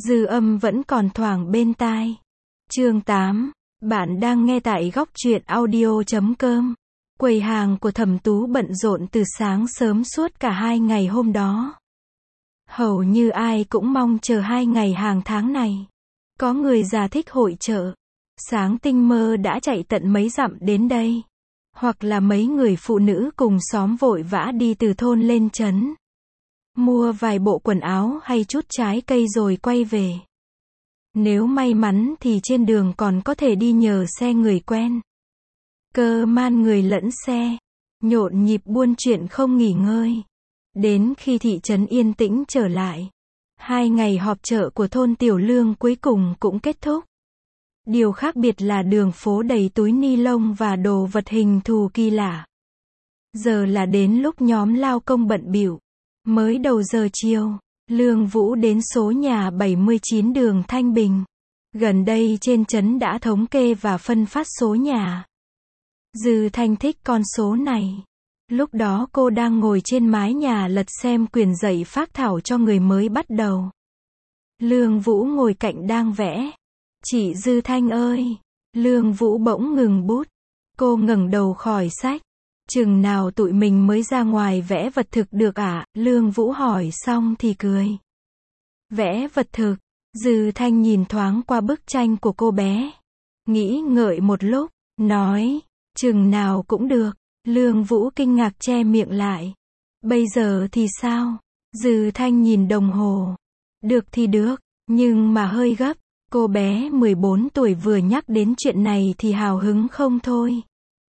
Dư âm vẫn còn thoảng bên tai. Chương 8. Bạn đang nghe tại góc truyện audio.com. Quầy hàng của Thẩm Tú bận rộn từ sáng sớm suốt cả 2 ngày hôm đó. Hầu như ai cũng mong chờ 2 ngày hàng tháng này. Có người già thích hội chợ. Sáng tinh mơ đã chạy tận mấy dặm đến đây. Hoặc là mấy người phụ nữ cùng xóm vội vã đi từ thôn lên trấn. Mua vài bộ quần áo hay chút trái cây rồi quay về. Nếu may mắn thì trên đường còn có thể đi nhờ xe người quen. Cơ man người lẫn xe. Nhộn nhịp buôn chuyện không nghỉ ngơi. Đến khi thị trấn yên tĩnh trở lại. 2 ngày họp chợ của thôn Tiểu Lương cuối cùng cũng kết thúc. Điều khác biệt là đường phố đầy túi ni lông và đồ vật hình thù kỳ lạ. Giờ là đến lúc nhóm lao công bận bịu. Mới đầu giờ chiều, Lương Vũ đến số nhà 79 đường Thanh Bình. Gần đây trên trấn đã thống kê và phân phát số nhà. Dư Thanh thích con số này. Lúc đó cô đang ngồi trên mái nhà lật xem quyển dạy phác thảo cho người mới bắt đầu. Lương Vũ ngồi cạnh đang vẽ. Chị Dư Thanh ơi! Lương Vũ bỗng ngừng bút. Cô ngẩng đầu khỏi sách. Chừng nào tụi mình mới ra ngoài vẽ vật thực được ạ? Lương Vũ hỏi xong thì cười. Vẽ vật thực? Dư Thanh nhìn thoáng qua bức tranh của cô bé. Nghĩ ngợi một lúc, nói, chừng nào cũng được. Lương Vũ kinh ngạc che miệng lại. Bây giờ thì sao? Dư Thanh nhìn đồng hồ. Được thì được, nhưng mà hơi gấp. Cô bé 14 tuổi vừa nhắc đến chuyện này thì hào hứng không thôi.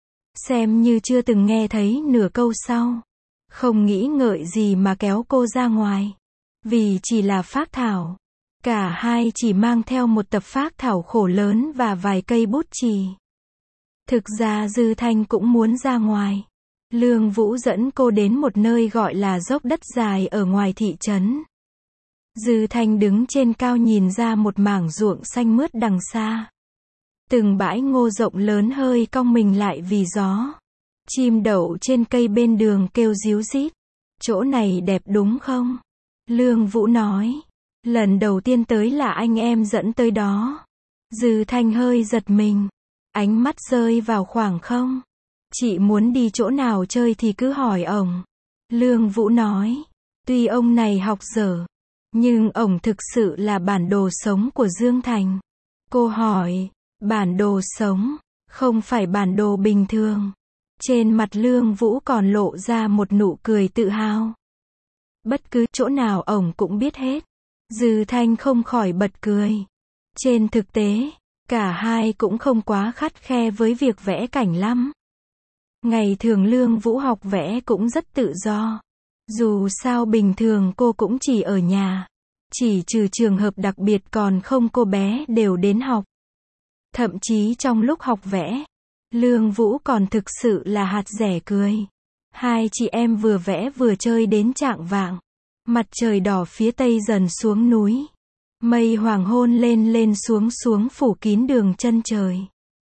Xem như chưa từng nghe thấy nửa câu sau. Không nghĩ ngợi gì mà kéo cô ra ngoài. Vì chỉ là phác thảo. Cả hai chỉ mang theo một tập phác thảo khổ lớn và vài cây bút chì. Thực ra Dư Thanh cũng muốn ra ngoài. Lương Vũ dẫn cô đến một nơi gọi là dốc đất dài ở ngoài thị trấn. Dư Thanh đứng trên cao nhìn ra một mảng ruộng xanh mướt đằng xa. Từng bãi ngô rộng lớn hơi cong mình lại vì gió. Chim đậu trên cây bên đường kêu ríu rít. Chỗ này đẹp đúng không? Lương Vũ nói. Lần đầu tiên tới là anh em dẫn tới đó. Dư Thanh hơi giật mình. Ánh mắt rơi vào khoảng không. Chị muốn đi chỗ nào chơi thì cứ hỏi ổng. Lương Vũ nói. Tuy ông này học dở, nhưng ổng thực sự là bản đồ sống của Dương Thành. Cô hỏi. Bản đồ sống, không phải bản đồ bình thường. Trên mặt Lương Vũ còn lộ ra một nụ cười tự hào. Bất cứ chỗ nào ổng cũng biết hết. Dư Thanh không khỏi bật cười. Trên thực tế, cả hai cũng không quá khắt khe với việc vẽ cảnh lắm. Ngày thường Lương Vũ học vẽ cũng rất tự do. Dù sao bình thường cô cũng chỉ ở nhà. Chỉ trừ trường hợp đặc biệt còn không cô bé đều đến học. Thậm chí trong lúc học vẽ, Lương Vũ còn thực sự là hạt rẻ cười. Hai chị em vừa vẽ vừa chơi đến chạng vạng. Mặt trời đỏ phía tây dần xuống núi. Mây hoàng hôn lên lên xuống xuống phủ kín đường chân trời.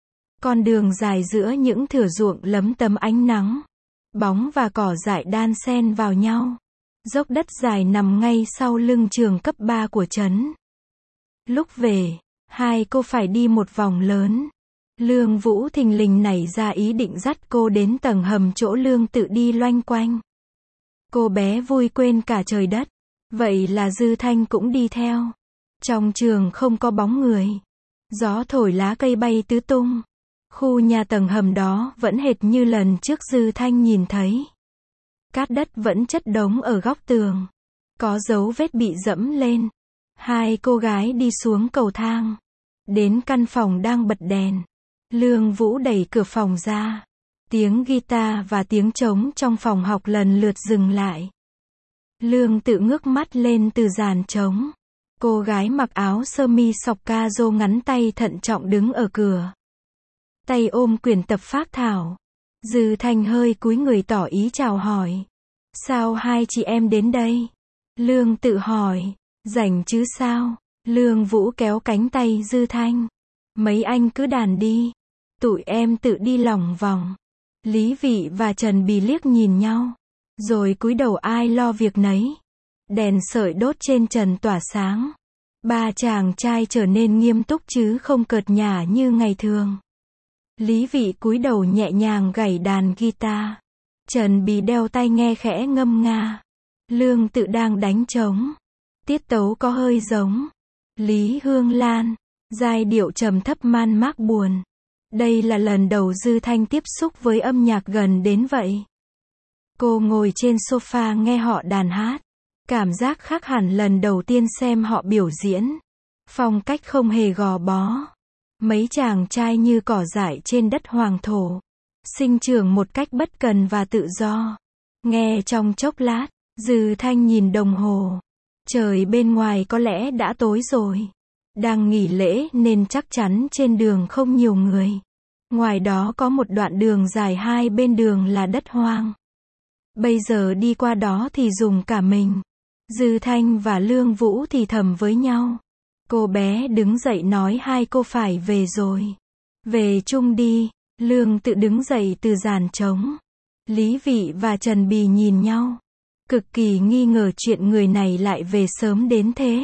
Con đường dài giữa những thửa ruộng lấm tấm ánh nắng. Bóng và cỏ dại đan xen vào nhau. Dốc đất dài nằm ngay sau lưng trường cấp 3 của trấn. Lúc về, hai cô phải đi một vòng lớn. Lương Vũ thình lình nảy ra ý định dắt cô đến tầng hầm chỗ Lương tự đi loanh quanh. Cô bé vui quên cả trời đất. Vậy là Dư Thanh cũng đi theo. Trong trường không có bóng người. Gió thổi lá cây bay tứ tung. Khu nhà tầng hầm đó vẫn hệt như lần trước Dư Thanh nhìn thấy. Cát đất vẫn chất đống ở góc tường. Có dấu vết bị dẫm lên. Hai cô gái đi xuống cầu thang. Đến căn phòng đang bật đèn. Lương Vũ đẩy cửa phòng ra. Tiếng guitar và tiếng trống trong phòng học lần lượt dừng lại. Lương tự ngước mắt lên từ dàn trống. Cô gái mặc áo sơ mi sọc ca rô ngắn tay thận trọng đứng ở cửa. Tay ôm quyển tập phác thảo. Dư Thanh hơi cúi người tỏ ý chào hỏi. Sao hai chị em đến đây? Lương tự hỏi. Rảnh chứ sao? Lương Vũ kéo cánh tay Dư Thanh. Mấy anh cứ đàn đi. Tụi em tự đi lòng vòng. Lý Vị và Trần Bì liếc nhìn nhau. Rồi cúi đầu ai lo việc nấy. Đèn sợi đốt trên trần tỏa sáng. Ba chàng trai trở nên nghiêm túc chứ không cợt nhả như ngày thường. Lý Vị cúi đầu nhẹ nhàng gảy đàn guitar. Trần Bì đeo tai nghe khẽ ngâm nga. Lương Tự đang đánh trống. Tiết tấu có hơi giống Lý Hương Lan. Giai điệu trầm thấp man mác buồn. Đây là lần đầu Dư Thanh tiếp xúc với âm nhạc gần đến vậy. Cô ngồi trên sofa nghe họ đàn hát. Cảm giác khác hẳn lần đầu tiên xem họ biểu diễn. Phong cách không hề gò bó. Mấy chàng trai như cỏ dại trên đất hoàng thổ. Sinh trưởng một cách bất cần và tự do. Nghe trong chốc lát, Dư Thanh nhìn đồng hồ. Trời bên ngoài có lẽ đã tối rồi. Đang nghỉ lễ nên chắc chắn trên đường không nhiều người. Ngoài đó có một đoạn đường dài, hai bên đường là đất hoang. Bây giờ đi qua đó thì dùng cả mình. Dư Thanh và Lương Vũ thì thầm với nhau. Cô bé đứng dậy nói hai cô phải về rồi. Về chung đi. Lương Tự đứng dậy từ dàn trống. Lý Vị và Trần Bì nhìn nhau. Cực kỳ nghi ngờ chuyện người này lại về sớm đến thế.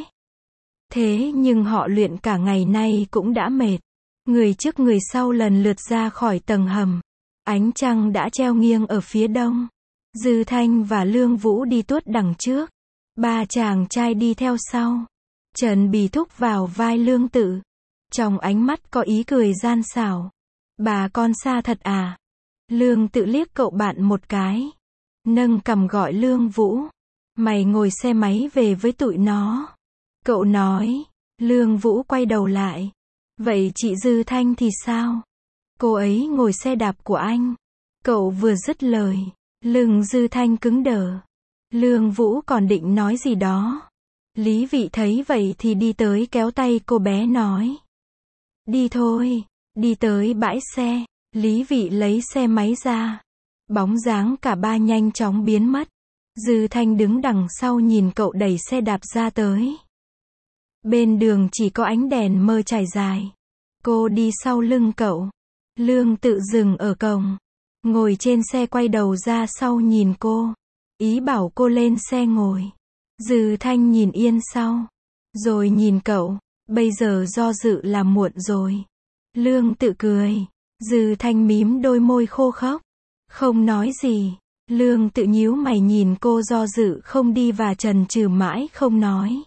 Thế nhưng họ luyện cả ngày nay cũng đã mệt. Người trước người sau lần lượt ra khỏi tầng hầm. Ánh trăng đã treo nghiêng ở phía đông. Dư Thanh và Lương Vũ đi tuốt đằng trước. Ba chàng trai đi theo sau. Trần Bì thúc vào vai Lương Tự. Trong ánh mắt có ý cười gian xảo. Bà con xa thật à? Lương Tự liếc cậu bạn một cái. Nâng cằm gọi Lương Vũ. Mày ngồi xe máy về với tụi nó. Cậu nói. Lương Vũ quay đầu lại. Vậy chị Dư Thanh thì sao? Cô ấy ngồi xe đạp của anh. Cậu vừa dứt lời. Lưng Dư Thanh cứng đờ. Lương Vũ còn định nói gì đó. Lý Vị thấy vậy thì đi tới kéo tay cô bé nói. Đi thôi. Đi tới bãi xe. Lý Vị lấy xe máy ra. Bóng dáng cả ba nhanh chóng biến mất. Dư Thanh đứng đằng sau nhìn cậu đẩy xe đạp ra tới. Bên đường chỉ có ánh đèn mờ trải dài. Cô đi sau lưng cậu. Lương Tự dừng ở cổng. Ngồi trên xe quay đầu ra sau nhìn cô. Ý bảo cô lên xe ngồi. Dư Thanh nhìn yên sau. Rồi nhìn cậu. Bây giờ do dự là muộn rồi. Lương Tự cười. Dư Thanh mím đôi môi khô khốc. Không nói gì. Lương Tự nhíu mày nhìn cô do dự không đi và chần chừ mãi không nói.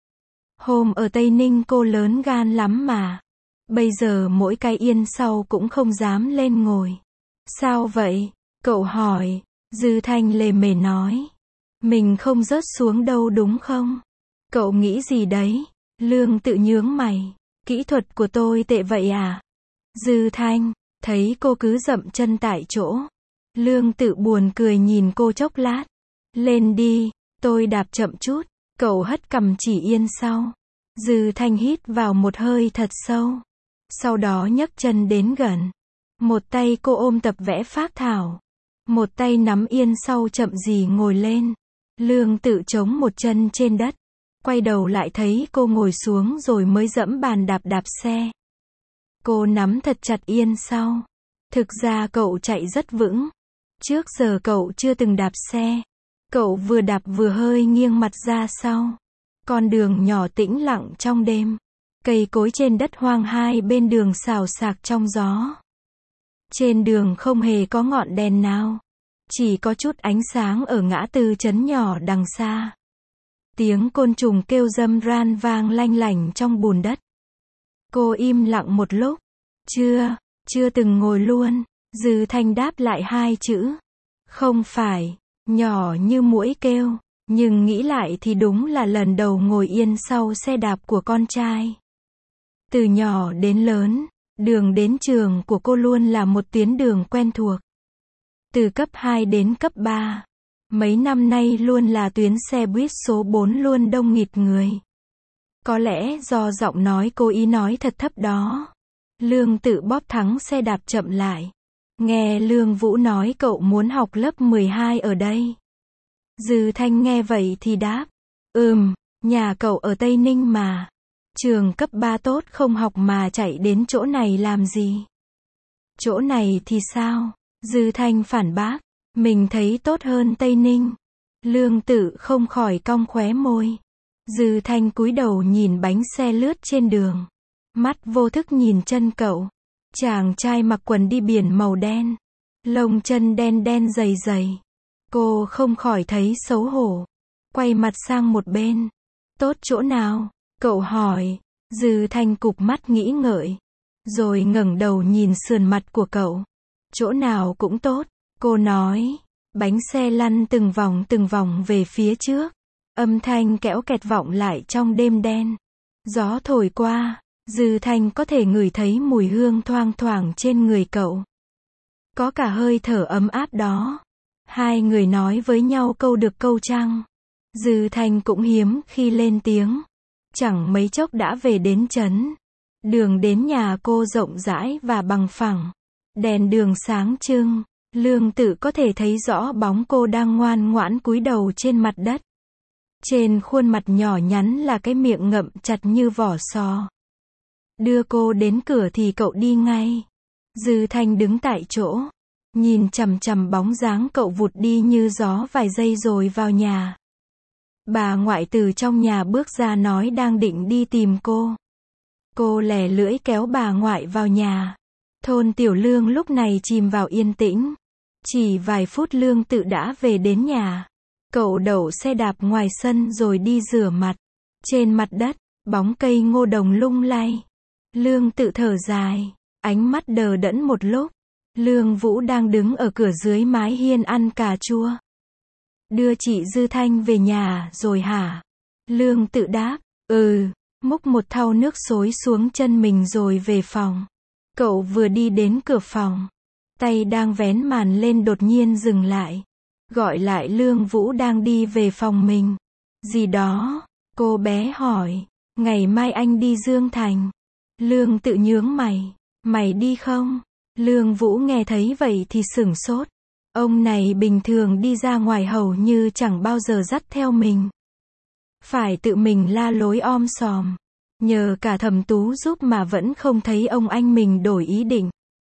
Hôm ở Tây Ninh cô lớn gan lắm mà. Bây giờ mỗi cái yên sau cũng không dám lên ngồi. Sao vậy? Cậu hỏi. Dư Thanh lề mề nói. Mình không rớt xuống đâu đúng không? Cậu nghĩ gì đấy? Lương Tự nhướng mày. Kỹ thuật của tôi tệ vậy à? Dư Thanh, thấy cô cứ dậm chân tại chỗ. Lương Tự buồn cười nhìn cô chốc lát. Lên đi, tôi đạp chậm chút. Cậu hất cằm chỉ yên sau. Dư Thanh hít vào một hơi thật sâu. Sau đó nhấc chân đến gần. Một tay cô ôm tập vẽ phác thảo. Một tay nắm yên sau chậm gì ngồi lên. Lương Tự chống một chân trên đất. Quay đầu lại thấy cô ngồi xuống rồi mới dẫm bàn đạp xe. Cô nắm thật chặt yên sau. Thực ra cậu chạy rất vững. Trước giờ cậu chưa từng đạp xe. Cậu vừa đạp vừa hơi nghiêng mặt ra sau. Con đường nhỏ tĩnh lặng trong đêm. Cây cối trên đất hoang hai bên đường xào xạc trong gió. Trên đường không hề có ngọn đèn nào. Chỉ có chút ánh sáng ở ngã tư trấn nhỏ đằng xa. Tiếng côn trùng kêu râm ran vang lanh lảnh trong bùn đất. Cô im lặng một lúc. Chưa từng ngồi luôn. Dư Thanh đáp lại hai chữ. Không phải. Nhỏ như muỗi kêu. Nhưng nghĩ lại thì đúng là lần đầu ngồi yên sau xe đạp của con trai. Từ nhỏ đến lớn, đường đến trường của cô luôn là một tuyến đường quen thuộc. Từ cấp 2 đến cấp 3, mấy năm nay luôn là tuyến xe buýt số 4 luôn đông nghịt người. Có lẽ do giọng nói cô ý nói thật thấp đó. Lương Tự bóp thắng xe đạp chậm lại. Nghe Lương Vũ nói cậu muốn học lớp 12 ở đây. Dư Thanh nghe vậy thì đáp. Nhà cậu ở Tây Ninh mà. Trường cấp 3 tốt không học mà chạy đến chỗ này làm gì? Chỗ này thì sao? Dư Thanh phản bác. Mình thấy tốt hơn Tây Ninh. Lương Tự không khỏi cong khóe môi. Dư Thanh cúi đầu nhìn bánh xe lướt trên đường. Mắt vô thức nhìn chân cậu. Chàng trai mặc quần đi biển màu đen. Lông chân đen đen dày dày. Cô không khỏi thấy xấu hổ. Quay mặt sang một bên. Tốt chỗ nào? Cậu hỏi. Dư Thanh cụp mắt nghĩ ngợi. Rồi ngẩng đầu nhìn sườn mặt của cậu. Chỗ nào cũng tốt. Cô nói. Bánh xe lăn từng vòng về phía trước. Âm thanh kẽo kẹt vọng lại trong đêm đen. Gió thổi qua. Dư Thanh có thể ngửi thấy mùi hương thoang thoảng trên người cậu. Có cả hơi thở ấm áp đó. Hai người nói với nhau câu được câu trăng. Dư Thanh cũng hiếm khi lên tiếng. Chẳng mấy chốc đã về đến trấn. Đường đến nhà cô rộng rãi và bằng phẳng. Đèn đường sáng trưng. Lương Tự có thể thấy rõ bóng cô đang ngoan ngoãn cúi đầu trên mặt đất. Trên khuôn mặt nhỏ nhắn là cái miệng ngậm chặt như vỏ sò. Đưa cô đến cửa thì cậu đi ngay. Dư Thanh đứng tại chỗ. Nhìn chằm chằm bóng dáng cậu vụt đi như gió vài giây rồi vào nhà. Bà ngoại từ trong nhà bước ra nói đang định đi tìm cô. Cô lè lưỡi kéo bà ngoại vào nhà. Thôn Tiểu Lương lúc này chìm vào yên tĩnh. Chỉ vài phút Lương Tự đã về đến nhà. Cậu đậu xe đạp ngoài sân rồi đi rửa mặt. Trên mặt đất, bóng cây ngô đồng lung lay. Lương Tự thở dài, ánh mắt đờ đẫn một lúc. Lương Vũ đang đứng ở cửa dưới mái hiên ăn cà chua. Đưa chị Dư Thanh về nhà rồi hả? Lương Tự đáp, múc một thau nước xối xuống chân mình rồi về phòng. Cậu vừa đi đến cửa phòng. Tay đang vén màn lên đột nhiên dừng lại. Gọi lại Lương Vũ đang đi về phòng mình. Gì đó? Cô bé hỏi. Ngày mai anh đi Dương Thành. Lương Tự nhướng mày. Mày đi không? Lương Vũ nghe thấy vậy thì sửng sốt. Ông này bình thường đi ra ngoài hầu như chẳng bao giờ dắt theo mình. Phải tự mình la lối om sòm. Nhờ cả Thẩm Tú giúp mà vẫn không thấy ông anh mình đổi ý định.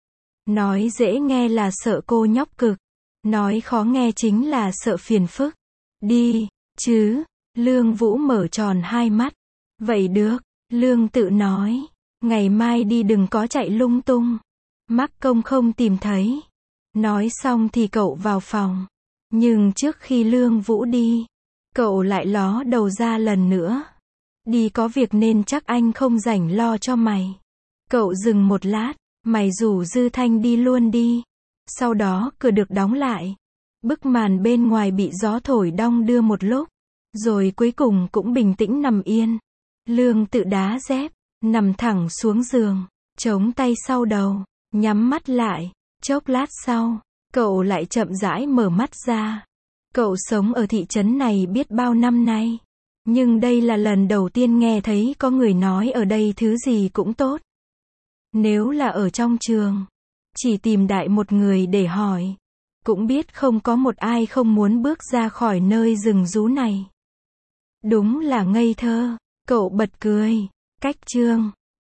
Nói dễ nghe là sợ cô nhóc cực. Nói khó nghe chính là sợ phiền phức. Đi, chứ. Lương Vũ mở tròn hai mắt. Vậy được, Lương Tự nói. Ngày mai đi đừng có chạy lung tung. Mắc công không tìm thấy. Nói xong thì cậu vào phòng. Nhưng trước khi Lương Vũ đi, cậu lại ló đầu ra lần nữa. Đi có việc nên chắc anh không rảnh lo cho mày. Cậu dừng một lát. Mày rủ Dư Thanh đi luôn đi. Sau đó cửa được đóng lại. Bức màn bên ngoài bị gió thổi đong đưa một lúc. Rồi cuối cùng cũng bình tĩnh nằm yên. Lương Tự đá dép. Nằm thẳng xuống giường. Chống tay sau đầu. Nhắm mắt lại. Chốc lát sau. Cậu lại chậm rãi mở mắt ra. Cậu sống ở thị trấn này biết bao năm nay. Nhưng đây là lần đầu tiên nghe thấy có người nói ở đây thứ gì cũng tốt. Nếu là ở trong trường, chỉ tìm đại một người để hỏi. Cũng biết không có một ai không muốn bước ra khỏi nơi rừng rú này. Đúng là ngây thơ. Cậu bật cười. Cách chương